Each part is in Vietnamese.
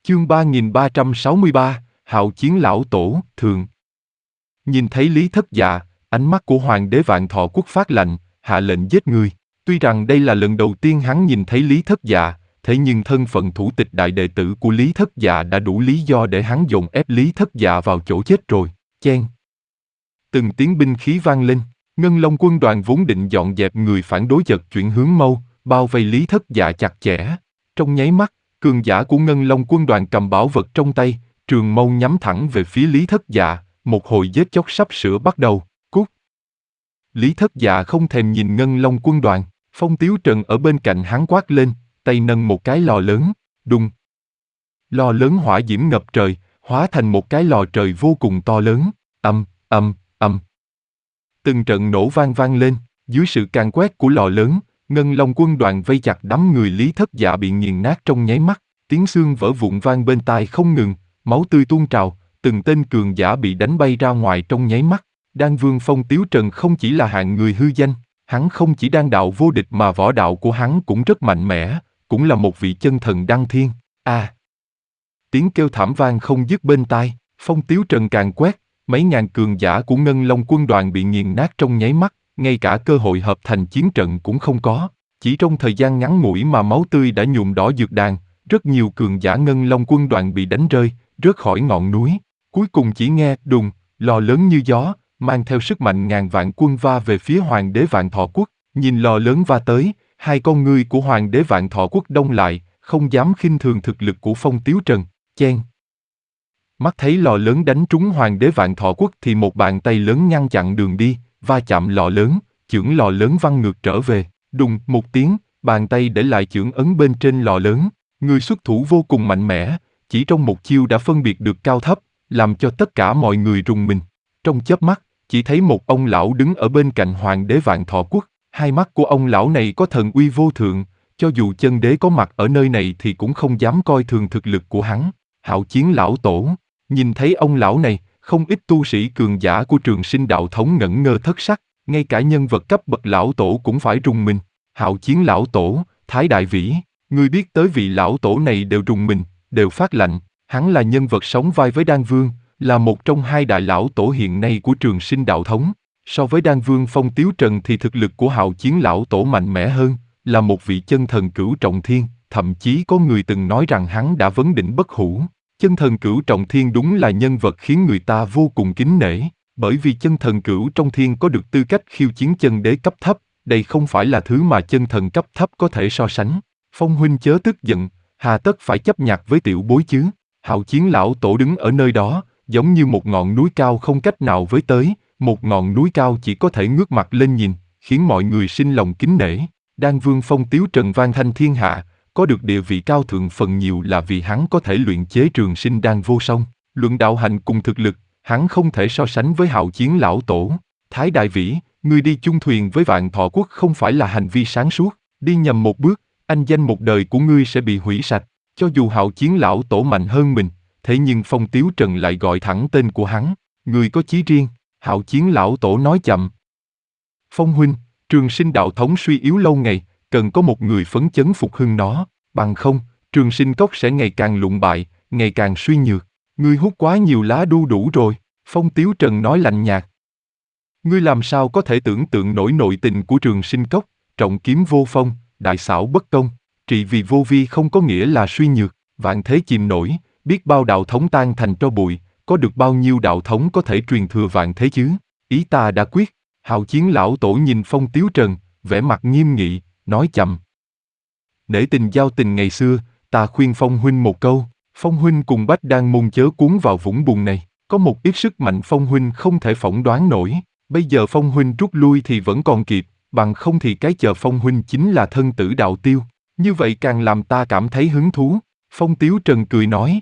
Chương 3363, Hạo Chiến Lão Tổ, Thường. Nhìn thấy Lý Thất Dạ, ánh mắt của Hoàng đế Vạn Thọ Quốc phát lạnh, hạ lệnh giết người. Tuy rằng đây là lần đầu tiên hắn nhìn thấy Lý Thất Dạ, thế nhưng thân phận thủ tịch đại đệ tử của Lý Thất Dạ đã đủ lý do để hắn dồn ép Lý Thất Dạ vào chỗ chết rồi. Chen. Từng tiếng binh khí vang lên, Ngân Long quân đoàn vốn định dọn dẹp người phản đối chợt chuyển hướng mâu, bao vây Lý Thất Dạ chặt chẽ. Trong nháy mắt, cường giả của Ngân Long quân đoàn cầm bảo vật trong tay, trường mâu nhắm thẳng về phía Lý Thất Dạ, một hồi giết chóc sắp sửa bắt đầu. Cút! Lý Thất Dạ không thèm nhìn Ngân Long quân đoàn, Phong Tiếu Trần ở bên cạnh hắn quát lên, tay nâng một cái lò lớn, đùng. Lò lớn hỏa diễm ngập trời, hóa thành một cái lò trời vô cùng to lớn, ầm, ầm, ầm. Từng trận nổ vang vang lên, dưới sự càn quét của lò lớn, Ngân Long quân đoàn vây chặt đám người Lý Thất Dạ bị nghiền nát trong nháy mắt, tiếng xương vỡ vụn vang bên tai không ngừng, máu tươi tuôn trào, từng tên cường giả bị đánh bay ra ngoài trong nháy mắt. Đan Vương Phong Tiếu Trần không chỉ là hạng người hư danh, hắn không chỉ đan đạo vô địch mà võ đạo của hắn cũng rất mạnh mẽ, cũng là một vị chân thần đăng thiên. Tiếng kêu thảm vang không dứt bên tai, Phong Tiếu Trần càng quét, mấy ngàn cường giả của Ngân Long quân đoàn bị nghiền nát trong nháy mắt, ngay cả cơ hội hợp thành chiến trận cũng không có. Chỉ trong thời gian ngắn ngủi mà máu tươi đã nhuộm đỏ dược đàn, rất nhiều cường giả Ngân Long quân đoàn bị đánh rơi, rớt khỏi ngọn núi. Cuối cùng chỉ nghe đùng, lò lớn như gió, mang theo sức mạnh ngàn vạn quân va về phía Hoàng đế Vạn Thọ Quốc. Nhìn lò lớn va tới, hai con ngươi của Hoàng đế Vạn Thọ Quốc đông lại, không dám khinh thường thực lực của Phong Tiếu Trần. Chen. Mắt thấy lò lớn đánh trúng Hoàng đế Vạn Thọ Quốc thì một bàn tay lớn ngăn chặn đường đi, va chạm lò lớn, chưởng lò lớn văng ngược trở về. Đùng một tiếng, bàn tay để lại chưởng ấn bên trên lò lớn. Người xuất thủ vô cùng mạnh mẽ, chỉ trong một chiêu đã phân biệt được cao thấp, làm cho tất cả mọi người rùng mình. Trong chớp mắt, chỉ thấy một ông lão đứng ở bên cạnh Hoàng đế Vạn Thọ Quốc. Hai mắt của ông lão này có thần uy vô thượng, cho dù chân đế có mặt ở nơi này thì cũng không dám coi thường thực lực của hắn. Hạo Chiến Lão Tổ. Nhìn thấy ông lão này, không ít tu sĩ cường giả của Trường Sinh đạo thống ngẩn ngơ thất sắc, ngay cả nhân vật cấp bậc lão tổ cũng phải rùng mình. Hạo Chiến Lão Tổ, Thái Đại Vĩ, người biết tới vị lão tổ này đều rùng mình, đều phát lạnh. Hắn là nhân vật sống vai với Đan Vương, là một trong hai đại lão tổ hiện nay của Trường Sinh đạo thống. So với Đan Vương Phong Tiếu Trần thì thực lực của Hạo Chiến Lão Tổ mạnh mẽ hơn, là một vị chân thần cửu trọng thiên, thậm chí có người từng nói rằng hắn đã vấn đỉnh bất hủ. Chân thần cửu trọng thiên đúng là nhân vật khiến người ta vô cùng kính nể, bởi vì chân thần cửu trong thiên có được tư cách khiêu chiến chân đế cấp thấp, đây không phải là thứ mà chân thần cấp thấp có thể so sánh. Phong huynh chớ tức giận, hà tất phải chấp nhặt với tiểu bối chứ. Hạo Chiến Lão Tổ đứng ở nơi đó, giống như một ngọn núi cao không cách nào với tới, một ngọn núi cao chỉ có thể ngước mặt lên nhìn, khiến mọi người sinh lòng kính nể. Đan Vương Phong Tiếu Trần vang thanh thiên hạ, có được địa vị cao thượng phần nhiều là vì hắn có thể luyện chế trường sinh đan vô song. Luận đạo hành cùng thực lực, hắn không thể so sánh với Hạo Chiến Lão Tổ. Thái Đại Vĩ, ngươi đi chung thuyền với Vạn Thọ Quốc không phải là hành vi sáng suốt, đi nhầm một bước, anh danh một đời của ngươi sẽ bị hủy sạch. Cho dù Hạo Chiến Lão Tổ mạnh hơn mình, thế nhưng Phong Tiếu Trần lại gọi thẳng tên của hắn. Người có chí riêng, Hạo Chiến Lão Tổ nói chậm. Phong huynh, Trường Sinh đạo thống suy yếu lâu ngày, cần có một người phấn chấn phục hưng nó, bằng không, Trường Sinh cốc sẽ ngày càng lụn bại, ngày càng suy nhược. Ngươi hút quá nhiều lá đu đủ rồi, Phong Tiếu Trần nói lạnh nhạt. Ngươi làm sao có thể tưởng tượng nổi nội tình của Trường Sinh cốc, trọng kiếm vô phong, đại xảo bất công, trị vì vô vi không có nghĩa là suy nhược, vạn thế chìm nổi, biết bao đạo thống tan thành tro bụi, có được bao nhiêu đạo thống có thể truyền thừa vạn thế chứ, ý ta đã quyết. Hạo Chiến Lão Tổ nhìn Phong Tiếu Trần, vẻ mặt nghiêm nghị, nói chậm. Nể tình giao tình ngày xưa, ta khuyên Phong huynh một câu, Phong huynh cùng Bách Đan môn chớ cuốn vào vũng bùn này, có một ít sức mạnh Phong huynh không thể phỏng đoán nổi, bây giờ Phong huynh rút lui thì vẫn còn kịp, bằng không thì cái chờ Phong huynh chính là thân tử đạo tiêu, như vậy càng làm ta cảm thấy hứng thú. Phong Tiếu Trần cười nói.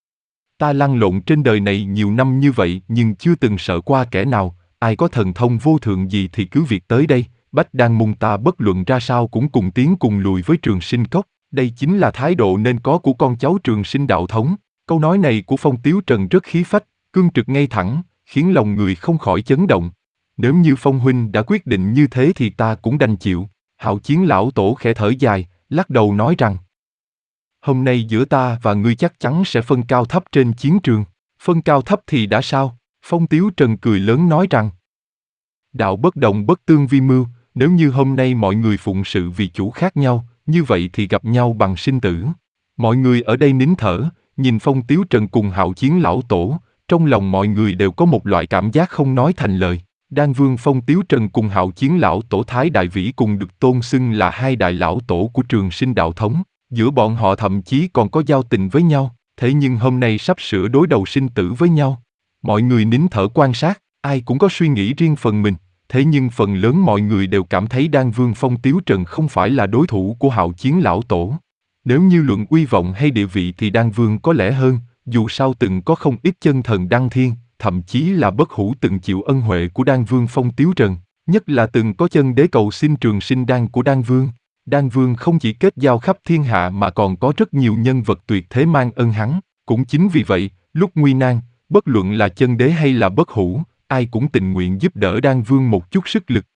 Ta lăn lộn trên đời này nhiều năm như vậy nhưng chưa từng sợ qua kẻ nào, ai có thần thông vô thượng gì thì cứ việc tới đây, Bách Đan môn ta bất luận ra sao cũng cùng tiến cùng lùi với Trường Sinh cốc, đây chính là thái độ nên có của con cháu Trường Sinh đạo thống. Câu nói này của Phong Tiếu Trần rất khí phách, cương trực ngay thẳng, khiến lòng người không khỏi chấn động. Nếu như Phong huynh đã quyết định như thế thì ta cũng đành chịu. Hạo Chiến Lão Tổ khẽ thở dài, lắc đầu nói rằng. Hôm nay giữa ta và ngươi chắc chắn sẽ phân cao thấp trên chiến trường. Phân cao thấp thì đã sao? Phong Tiếu Trần cười lớn nói rằng, đạo bất đồng bất tương vi mưu, nếu như hôm nay mọi người phụng sự vì chủ khác nhau, như vậy thì gặp nhau bằng sinh tử. Mọi người ở đây nín thở, nhìn Phong Tiếu Trần cùng Hạo Chiến lão tổ, trong lòng mọi người đều có một loại cảm giác không nói thành lời. Đan Vương Phong Tiếu Trần cùng Hạo Chiến lão tổ Thái Đại Vĩ cùng được tôn xưng là hai đại lão tổ của Trường Sinh đạo thống, giữa bọn họ thậm chí còn có giao tình với nhau, thế nhưng hôm nay sắp sửa đối đầu sinh tử với nhau. Mọi người nín thở quan sát, ai cũng có suy nghĩ riêng phần mình, thế nhưng phần lớn mọi người đều cảm thấy Đan Vương Phong Tiếu Trần không phải là đối thủ của Hạo Chiến lão tổ. Nếu như luận uy vọng hay địa vị thì Đan Vương có lẽ hơn, dù sao từng có không ít chân thần đăng thiên, thậm chí là bất hủ từng chịu ân huệ của Đan Vương Phong Tiếu Trần, nhất là từng có chân đế cầu xin trường sinh đan của Đan Vương. Đan Vương không chỉ kết giao khắp thiên hạ mà còn có rất nhiều nhân vật tuyệt thế mang ơn hắn, cũng chính vì vậy, lúc nguy nan, bất luận là chân đế hay là bất hủ, ai cũng tình nguyện giúp đỡ Đan Vương một chút sức lực.